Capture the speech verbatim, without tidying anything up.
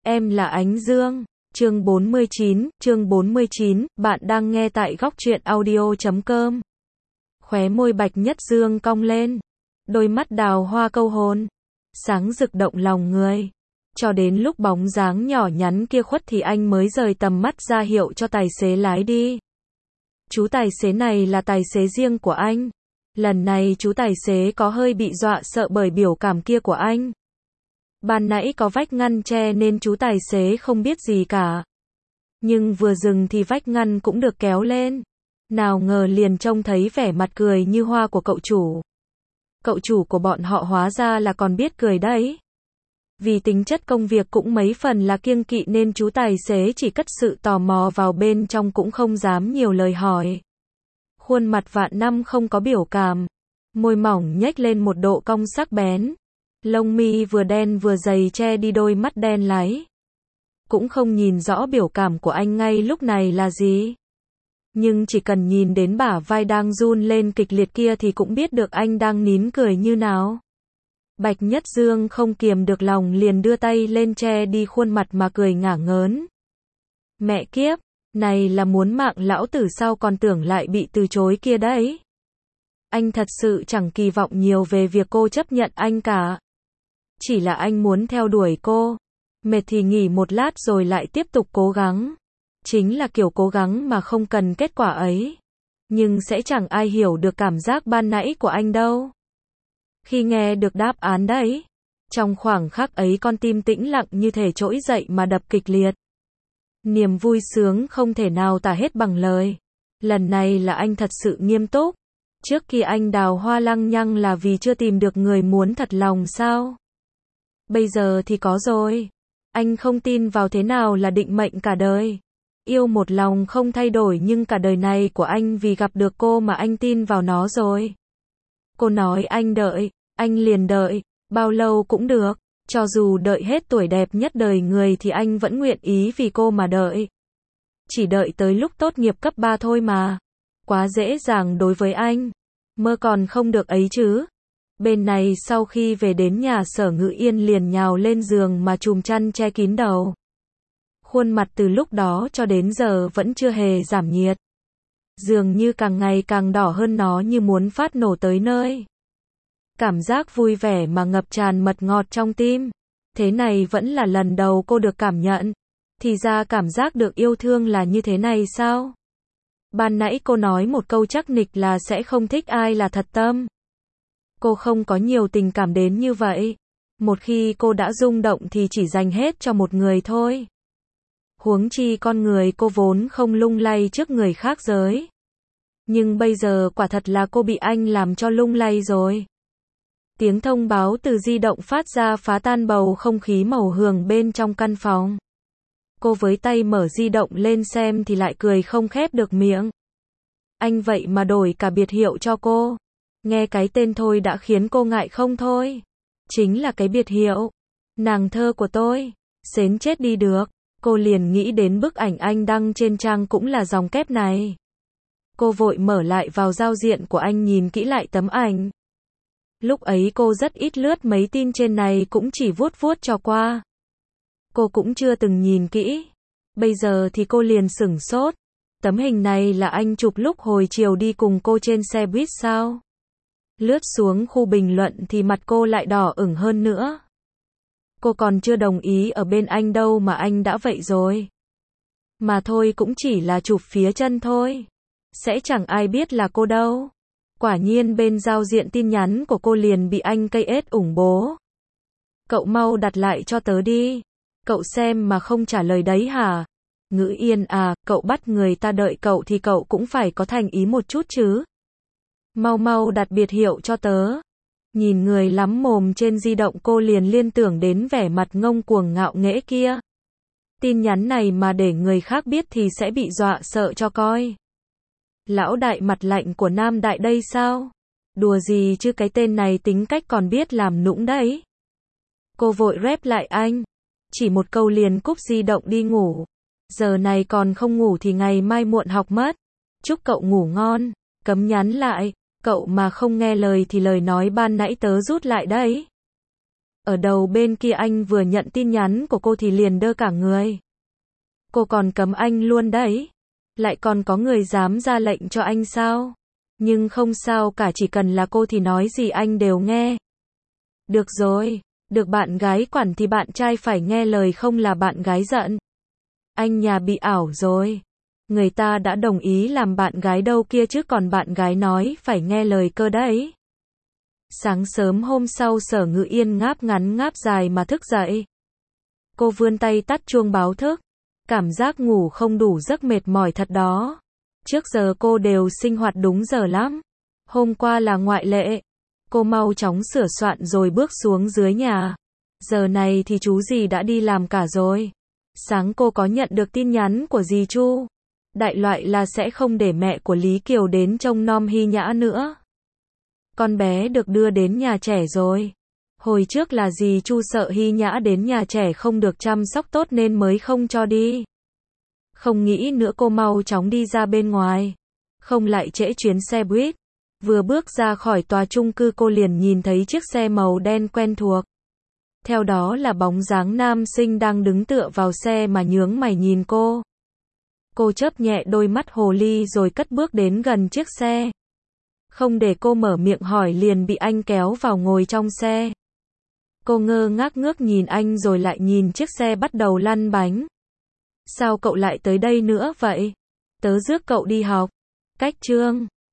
Em là Ánh Dương. Chương bốn mươi chín, chương bốn mươi chín, bạn đang nghe tại góc truyện audio chấm com. Khóe môi Bạch Nhất Dương cong lên, đôi mắt đào hoa câu hồn, sáng rực động lòng người. Cho đến lúc bóng dáng nhỏ nhắn kia khuất thì anh mới rời tầm mắt ra hiệu cho tài xế lái đi. Chú tài xế này là tài xế riêng của anh. Lần này chú tài xế có hơi bị dọa sợ bởi biểu cảm kia của anh. Ban nãy có vách ngăn che nên chú tài xế không biết gì cả. Nhưng vừa dừng thì vách ngăn cũng được kéo lên. Nào ngờ liền trông thấy vẻ mặt cười như hoa của cậu chủ. Cậu chủ của bọn họ hóa ra là còn biết cười đấy. Vì tính chất công việc cũng mấy phần là kiêng kỵ nên chú tài xế chỉ cất sự tò mò vào bên trong cũng không dám nhiều lời hỏi. Khuôn mặt vạn năm không có biểu cảm. Môi mỏng nhếch lên một độ cong sắc bén. Lông mi vừa đen vừa dày che đi đôi mắt đen láy. Cũng không nhìn rõ biểu cảm của anh ngay lúc này là gì. Nhưng chỉ cần nhìn đến bả vai đang run lên kịch liệt kia thì cũng biết được anh đang nín cười như nào. Bạch Nhất Dương không kiềm được lòng liền đưa tay lên che đi khuôn mặt mà cười ngả ngớn. Mẹ kiếp, này là muốn mạng lão tử sao còn tưởng lại bị từ chối kia đấy. Anh thật sự chẳng kỳ vọng nhiều về việc cô chấp nhận anh cả. Chỉ là anh muốn theo đuổi cô. Mệt thì nghỉ một lát rồi lại tiếp tục cố gắng. Chính là kiểu cố gắng mà không cần kết quả ấy. Nhưng sẽ chẳng ai hiểu được cảm giác ban nãy của anh đâu. Khi nghe được đáp án đấy, trong khoảng khắc ấy con tim tĩnh lặng như thể trỗi dậy mà đập kịch liệt. Niềm vui sướng không thể nào tả hết bằng lời. Lần này là anh thật sự nghiêm túc. Trước khi anh đào hoa lăng nhăng là vì chưa tìm được người muốn thật lòng sao? Bây giờ thì có rồi. Anh không tin vào thế nào là định mệnh cả đời. Yêu một lòng không thay đổi nhưng cả đời này của anh vì gặp được cô mà anh tin vào nó rồi. Cô nói anh đợi, anh liền đợi, bao lâu cũng được. Cho dù đợi hết tuổi đẹp nhất đời người thì anh vẫn nguyện ý vì cô mà đợi. Chỉ đợi tới lúc tốt nghiệp cấp ba thôi mà. Quá dễ dàng đối với anh. Mơ còn không được ấy chứ. Bên này sau khi về đến nhà Sở Ngự Yên liền nhào lên giường mà chùm chăn che kín đầu. Khuôn mặt từ lúc đó cho đến giờ vẫn chưa hề giảm nhiệt. Dường như càng ngày càng đỏ hơn, nó như muốn phát nổ tới nơi. Cảm giác vui vẻ mà ngập tràn mật ngọt trong tim. Thế này vẫn là lần đầu cô được cảm nhận. Thì ra cảm giác được yêu thương là như thế này sao? Ban nãy cô nói một câu chắc nịch là sẽ không thích ai là thật tâm. Cô không có nhiều tình cảm đến như vậy. Một khi cô đã rung động thì chỉ dành hết cho một người thôi. Huống chi con người cô vốn không lung lay trước người khác giới. Nhưng bây giờ quả thật là cô bị anh làm cho lung lay rồi. Tiếng thông báo từ di động phát ra phá tan bầu không khí màu hường bên trong căn phòng. Cô với tay mở di động lên xem thì lại cười không khép được miệng. Anh vậy mà đổi cả biệt hiệu cho cô. Nghe cái tên thôi đã khiến cô ngại không thôi. Chính là cái biệt hiệu. Nàng thơ của tôi. Xến chết đi được. Cô liền nghĩ đến bức ảnh anh đăng trên trang cũng là dòng kép này. Cô vội mở lại vào giao diện của anh nhìn kỹ lại tấm ảnh. Lúc ấy cô rất ít lướt mấy tin trên này cũng chỉ vuốt vuốt cho qua. Cô cũng chưa từng nhìn kỹ. Bây giờ thì cô liền sửng sốt. Tấm hình này là anh chụp lúc hồi chiều đi cùng cô trên xe buýt sao? Lướt xuống khu bình luận thì mặt cô lại đỏ ửng hơn nữa. Cô còn chưa đồng ý ở bên anh đâu mà anh đã vậy rồi. Mà thôi cũng chỉ là chụp phía chân thôi. Sẽ chẳng ai biết là cô đâu. Quả nhiên bên giao diện tin nhắn của cô liền bị anh cây ết ủng bố. Cậu mau đặt lại cho tớ đi. Cậu xem mà không trả lời đấy hả? Ngữ Yên à, cậu bắt người ta đợi cậu thì cậu cũng phải có thành ý một chút chứ. Mau mau đặt biệt hiệu cho tớ. Nhìn người lắm mồm trên di động cô liền liên tưởng đến vẻ mặt ngông cuồng ngạo nghễ kia. Tin nhắn này mà để người khác biết thì sẽ bị dọa sợ cho coi. Lão đại mặt lạnh của Nam Đại đây sao? Đùa gì chứ cái tên này tính cách còn biết làm nũng đấy. Cô vội rep lại anh. Chỉ một câu liền cúp di động đi ngủ. Giờ này còn không ngủ thì ngày mai muộn học mất. Chúc cậu ngủ ngon. Cấm nhắn lại. Cậu mà không nghe lời thì lời nói ban nãy tớ rút lại đấy. Ở đầu bên kia anh vừa nhận tin nhắn của cô thì liền đơ cả người. Cô còn cấm anh luôn đấy. Lại còn có người dám ra lệnh cho anh sao? Nhưng không sao cả, chỉ cần là cô thì nói gì anh đều nghe. Được rồi, được bạn gái quản thì bạn trai phải nghe lời, không là bạn gái giận. Anh nhà bị ảo rồi. Người ta đã đồng ý làm bạn gái đâu kia chứ, còn bạn gái nói phải nghe lời cơ đấy. Sáng sớm hôm sau Sở Ngự Yên ngáp ngắn ngáp dài mà thức dậy. Cô vươn tay tắt chuông báo thức. Cảm giác ngủ không đủ giấc mệt mỏi thật đó. Trước giờ cô đều sinh hoạt đúng giờ lắm. Hôm qua là ngoại lệ. Cô mau chóng sửa soạn rồi bước xuống dưới nhà. Giờ này thì chú dì đã đi làm cả rồi. Sáng cô có nhận được tin nhắn của dì Chu. Đại loại là sẽ không để mẹ của Lý Kiều đến trông nom Hy Nhã nữa. Con bé được đưa đến nhà trẻ rồi. Hồi trước là dì Chu sợ Hy Nhã đến nhà trẻ không được chăm sóc tốt nên mới không cho đi. Không nghĩ nữa cô mau chóng đi ra bên ngoài. Không lại trễ chuyến xe buýt. Vừa bước ra khỏi tòa chung cư cô liền nhìn thấy chiếc xe màu đen quen thuộc. Theo đó là bóng dáng nam sinh đang đứng tựa vào xe mà nhướng mày nhìn cô. Cô chớp nhẹ đôi mắt hồ ly rồi cất bước đến gần chiếc xe. Không để cô mở miệng hỏi liền bị anh kéo vào ngồi trong xe. Cô ngơ ngác ngước nhìn anh rồi lại nhìn chiếc xe bắt đầu lăn bánh. Sao cậu lại tới đây nữa vậy? Tớ rước cậu đi học. Cách chương